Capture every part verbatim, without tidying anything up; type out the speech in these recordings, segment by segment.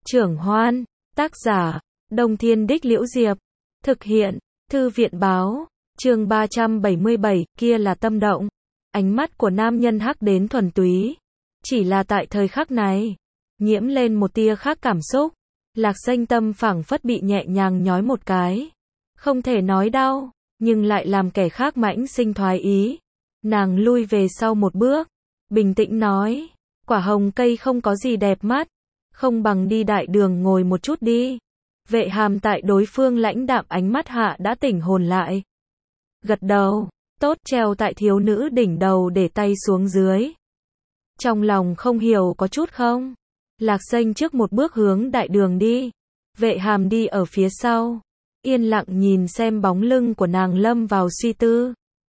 Trưởng Hoan, tác giả, Đông Thiên Đích Liễu Diệp, thực hiện, Thư viện báo, chương ba trăm bảy mươi bảy, kia là tâm động. Ánh mắt của nam nhân hắc đến thuần túy. Chỉ là tại thời khắc này, nhiễm lên một tia khác cảm xúc. Lạc Danh tâm phảng phất bị nhẹ nhàng nhói một cái. Không thể nói đau, nhưng lại làm kẻ khác mãnh sinh thoái ý. Nàng lui về sau một bước, bình tĩnh nói, quả hồng cây không có gì đẹp mắt, không bằng đi đại đường ngồi một chút đi. Vệ Hàm tại đối phương lãnh đạm ánh mắt hạ đã tỉnh hồn lại. Gật đầu, tốt, treo tại thiếu nữ đỉnh đầu để tay xuống dưới. Trong lòng không hiểu có chút không? Lạc Danh trước một bước hướng đại đường đi. Vệ Hàm đi ở phía sau, yên lặng nhìn xem bóng lưng của nàng lâm vào suy tư.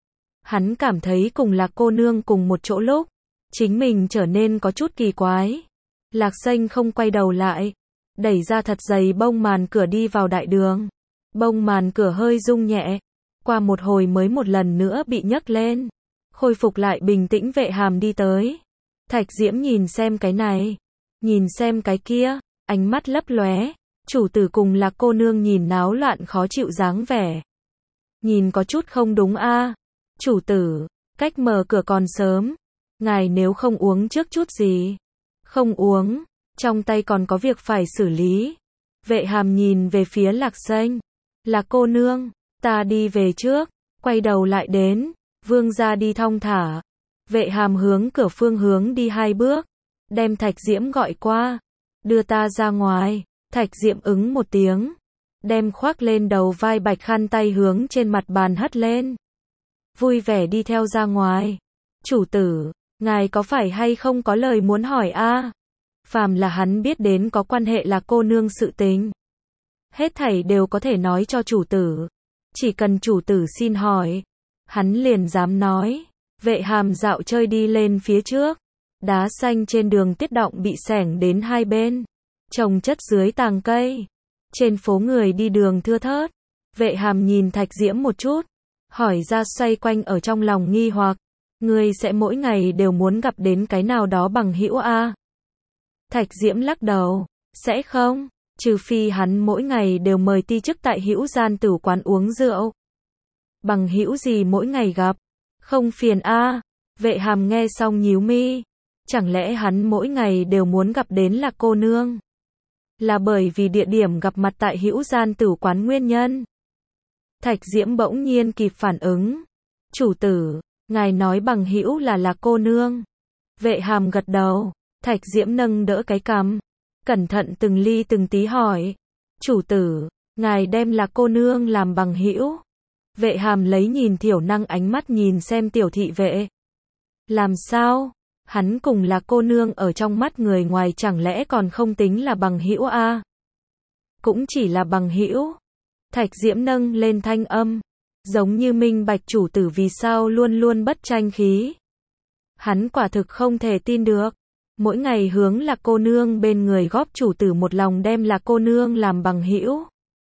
Hắn cảm thấy cùng Lạc cô nương cùng một chỗ lúc, chính mình trở nên có chút kỳ quái. Lạc Danh không quay đầu lại, đẩy ra thật dày bông màn cửa đi vào đại đường. Bông màn cửa hơi rung nhẹ, qua một hồi mới một lần nữa bị nhấc lên. Khôi phục lại bình tĩnh. Vệ Hàm đi tới. Thạch Diễm nhìn xem cái này, nhìn xem cái kia, ánh mắt lấp lóe. Chủ tử cùng Lạc cô nương nhìn náo loạn khó chịu dáng vẻ. Nhìn có chút không đúng a. À. Chủ tử, cách mở cửa còn sớm, ngài nếu không uống trước chút gì. Không uống, trong tay còn có việc phải xử lý. Vệ Hàm nhìn về phía Lạc Danh. Lạc cô nương, ta đi về trước. Quay đầu lại đến, vương gia đi thong thả. Vệ Hàm hướng cửa phương hướng đi hai bước, đem Thạch Diễm gọi qua. Đưa ta ra ngoài. Thạch Diễm ứng một tiếng, đem khoác lên đầu vai bạch khăn tay hướng trên mặt bàn hất lên. Vui vẻ đi theo ra ngoài. Chủ tử, ngài có phải hay không có lời muốn hỏi a? À? Phàm là hắn biết đến có quan hệ là cô nương sự tình, hết thảy đều có thể nói cho chủ tử. Chỉ cần chủ tử xin hỏi, hắn liền dám nói. Vệ Hàm dạo chơi đi lên phía trước. Đá xanh trên đường tiết động bị xẻng đến hai bên, trồng chất dưới tàng cây. Trên phố người đi đường thưa thớt. Vệ Hàm nhìn Thạch Diễm một chút, hỏi ra xoay quanh ở trong lòng nghi hoặc. Ngươi sẽ mỗi ngày đều muốn gặp đến cái nào đó bằng hữu a? À? Thạch Diễm lắc đầu, sẽ không, trừ phi hắn mỗi ngày đều mời ti chức tại hữu gian tử quán uống rượu. Bằng hữu gì mỗi ngày gặp? Không phiền a? À? Vệ Hàm nghe xong nhíu mi. Chẳng lẽ hắn mỗi ngày đều muốn gặp đến Lạc cô nương? Là bởi vì địa điểm gặp mặt tại hữu gian tử quán nguyên nhân? Thạch Diễm bỗng nhiên kịp phản ứng. Chủ tử, ngài nói bằng hữu là Lạc cô nương. Vệ Hàm gật đầu. Thạch Diễm nâng đỡ cái cằm, cẩn thận từng ly từng tí hỏi. Chủ tử, ngài đem Lạc cô nương làm bằng hữu? Vệ Hàm lấy nhìn thiểu năng ánh mắt nhìn xem tiểu thị vệ. Làm sao? Hắn cùng Lạc cô nương ở trong mắt người ngoài chẳng lẽ còn không tính là bằng hữu a? À? Cũng chỉ là bằng hữu. Thạch Diễm nâng lên thanh âm, giống như minh bạch chủ tử vì sao luôn luôn bất tranh khí. Hắn quả thực không thể tin được. Mỗi ngày hướng Lạc cô nương bên người góp chủ tử một lòng đem Lạc cô nương làm bằng hữu.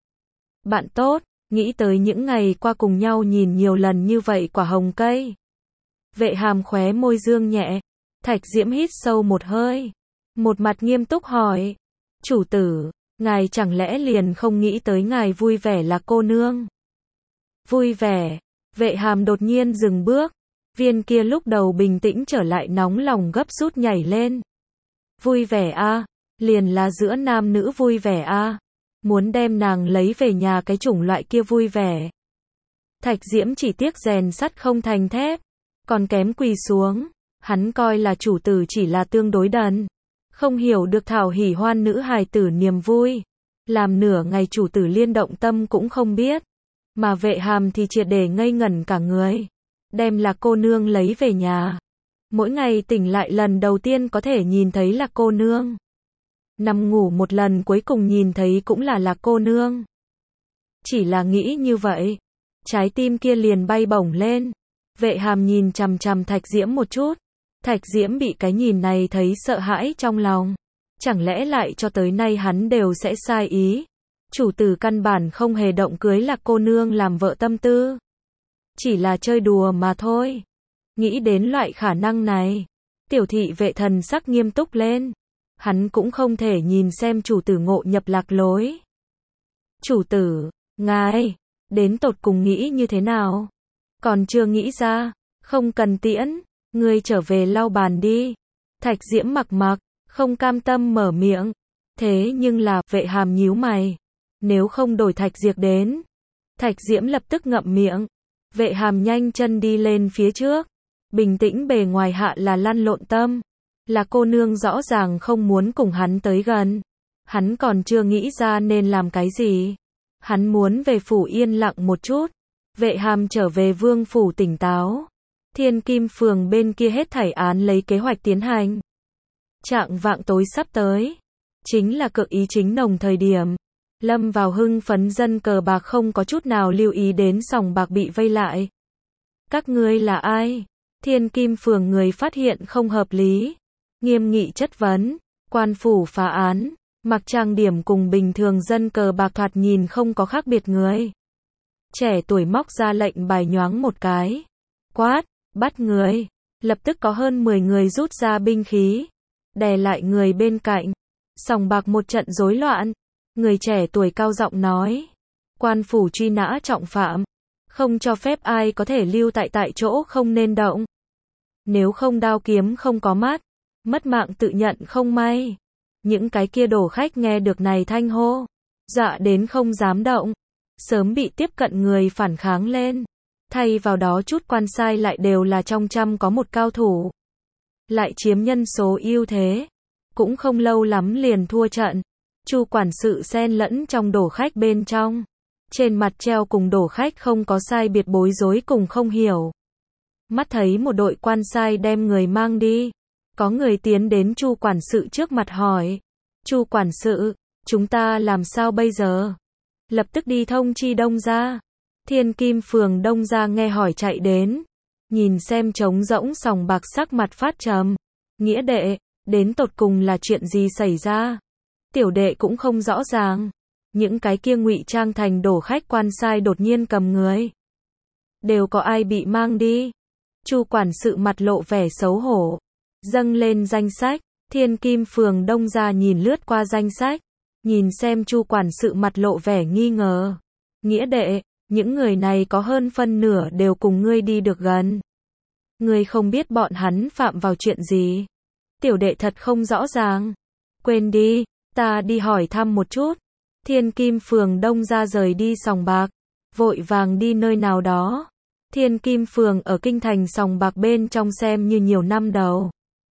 Bạn tốt, nghĩ tới những ngày qua cùng nhau nhìn nhiều lần như vậy quả hồng cây. Vệ Hàm khóe môi dương nhẹ. Thạch Diễm hít sâu một hơi, một mặt nghiêm túc hỏi. Chủ tử, ngài chẳng lẽ liền không nghĩ tới ngài vui vẻ Lạc cô nương? Vui vẻ. Vệ Hàm đột nhiên dừng bước. Viên kia lúc đầu bình tĩnh trở lại nóng lòng gấp rút nhảy lên. Vui vẻ a? À? Liền là giữa nam nữ vui vẻ a? À? Muốn đem nàng lấy về nhà cái chủng loại kia vui vẻ. Thạch Diễm chỉ tiếc rèn sắt không thành thép, còn kém quỳ xuống. Hắn coi là chủ tử chỉ là tương đối đần, không hiểu được thảo hỉ hoan nữ hài tử niềm vui. Làm nửa ngày chủ tử liên động tâm cũng không biết. Mà Vệ Hàm thì triệt để ngây ngẩn cả người. Đem Lạc cô nương lấy về nhà. Mỗi ngày tỉnh lại lần đầu tiên có thể nhìn thấy Lạc cô nương. Nằm ngủ một lần cuối cùng nhìn thấy cũng là Lạc cô nương. Chỉ là nghĩ như vậy, trái tim kia liền bay bổng lên. Vệ Hàm nhìn chằm chằm Thạch Diễm một chút. Thạch Diễm bị cái nhìn này thấy sợ hãi trong lòng. Chẳng lẽ lại cho tới nay hắn đều sẽ sai ý? Chủ tử căn bản không hề động cưới Lạc cô nương làm vợ tâm tư. Chỉ là chơi đùa mà thôi. Nghĩ đến loại khả năng này, tiểu thị vệ thần sắc nghiêm túc lên. hắn cũng không thể nhìn xem chủ tử ngộ nhập lạc lối. Chủ tử, ngài, đến tột cùng nghĩ như thế nào? Còn chưa nghĩ ra, không cần tiễn, ngươi trở về lau bàn đi. Thạch Diễm mặc mặc, không cam tâm mở miệng. Thế nhưng là, Vệ Hàm nhíu mày. Nếu không đổi Thạch Diệp đến. Thạch Diễm lập tức ngậm miệng. Vệ Hàm nhanh chân đi lên phía trước. Bình tĩnh bề ngoài hạ là lăn lộn tâm. Là cô nương rõ ràng không muốn cùng hắn tới gần. Hắn còn chưa nghĩ ra nên làm cái gì. Hắn muốn về phủ yên lặng một chút. Vệ Hàm trở về vương phủ tỉnh táo. Thiên Kim Phường bên kia hết thảy án lấy kế hoạch tiến hành. Trạng vạng tối sắp tới. Chính là cực ý chính nồng thời điểm. Lâm vào hưng phấn dân cờ bạc không có chút nào lưu ý đến sòng bạc bị vây lại. Các ngươi là ai? Thiên Kim Phường người phát hiện không hợp lý. Nghiêm nghị chất vấn. Quan phủ phá án. Mặc trang điểm cùng bình thường dân cờ bạc thoạt nhìn không có khác biệt người. Trẻ tuổi móc ra lệnh bài nhoáng một cái. Quát, bắt người. Lập tức có hơn mười người rút ra binh khí. Đè lại người bên cạnh. Sòng bạc một trận rối loạn. Người trẻ tuổi cao giọng nói. Quan phủ truy nã trọng phạm. Không cho phép ai có thể lưu tại tại chỗ không nên động. Nếu không đao kiếm không có mắt. Mất mạng tự nhận không may. Những cái kia đổ khách nghe được này thanh hô. Dọa đến không dám động. Sớm bị tiếp cận người phản kháng lên. Thay vào đó chút quan sai lại đều là trong trăm có một cao thủ. Lại chiếm nhân số ưu thế. Cũng không lâu lắm liền thua trận. Chu quản sự xen lẫn trong đổ khách bên trong. Trên mặt treo cùng đổ khách không có sai biệt bối rối cùng không hiểu. Mắt thấy một đội quan sai đem người mang đi. Có người tiến đến Chu quản sự trước mặt hỏi. Chu quản sự, chúng ta làm sao bây giờ? Lập tức đi thông chi Đông gia. Thiên Kim Phường Đông gia nghe hỏi chạy đến. Nhìn xem trống rỗng sòng bạc sắc mặt phát trầm. Nghĩa đệ, đến tột cùng là chuyện gì xảy ra? Tiểu đệ cũng không rõ ràng. Những cái kia ngụy trang thành đổ khách quan sai đột nhiên cầm người. Đều có ai bị mang đi? Chu quản sự mặt lộ vẻ xấu hổ. Dâng lên danh sách. Thiên Kim Phường Đông gia nhìn lướt qua danh sách. Nhìn xem Chu quản sự mặt lộ vẻ nghi ngờ. Nghĩa đệ, những người này có hơn phân nửa đều cùng ngươi đi được gần. Ngươi không biết bọn hắn phạm vào chuyện gì. Tiểu đệ thật không rõ ràng. Quên đi, ta đi hỏi thăm một chút. Thiên Kim Phường Đông gia rời đi sòng bạc. Vội vàng đi nơi nào đó. Thiên Kim Phường ở kinh thành sòng bạc bên trong xem như nhiều năm đầu.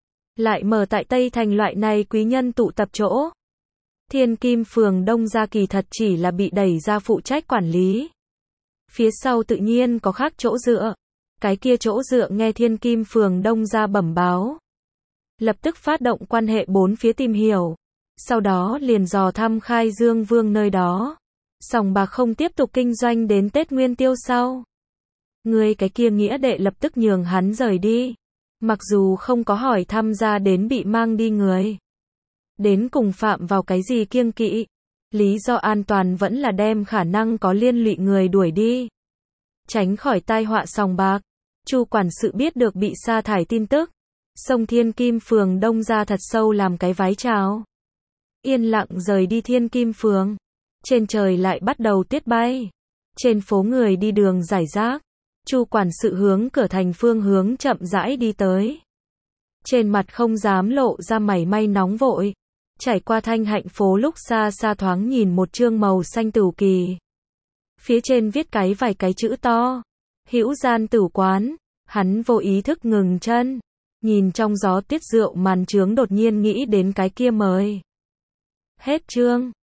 Lại mở tại Tây Thành loại này quý nhân tụ tập chỗ. Thiên Kim Phường Đông gia kỳ thật chỉ là bị đẩy ra phụ trách quản lý. Phía sau tự nhiên có khác chỗ dựa. Cái kia chỗ dựa nghe Thiên Kim Phường Đông gia bẩm báo. Lập tức phát động quan hệ bốn phía tìm hiểu. Sau đó liền dò thăm Khai Dương Vương nơi đó. Sòng bạc không tiếp tục kinh doanh đến Tết Nguyên Tiêu sau. Người cái kia nghĩa đệ lập tức nhường hắn rời đi. Mặc dù không có hỏi thăm ra đến bị mang đi người. Đến cùng phạm vào cái gì kiêng kỵ. Lý do an toàn vẫn là đem khả năng có liên lụy người đuổi đi. Tránh khỏi tai họa sòng bạc. Chu quản sự biết được bị sa thải tin tức. Xông Thiên Kim Phường Đông ra thật sâu làm cái vái chào. Yên lặng rời đi Thiên Kim Phường. Trên trời lại bắt đầu tiết bay. Trên phố người đi đường rải rác. Chu quản sự hướng cửa thành phương hướng chậm rãi đi tới. Trên mặt không dám lộ ra mảy may nóng vội. Trải qua Thanh Hạnh phố lúc xa xa thoáng nhìn một chương màu xanh tửu kỳ. Phía trên viết cái vài cái chữ to. Hữu Gian Tửu Quán. Hắn vô ý thức ngừng chân. Nhìn trong gió tiết rượu màn trướng đột nhiên nghĩ đến cái kia mời. Hết chương.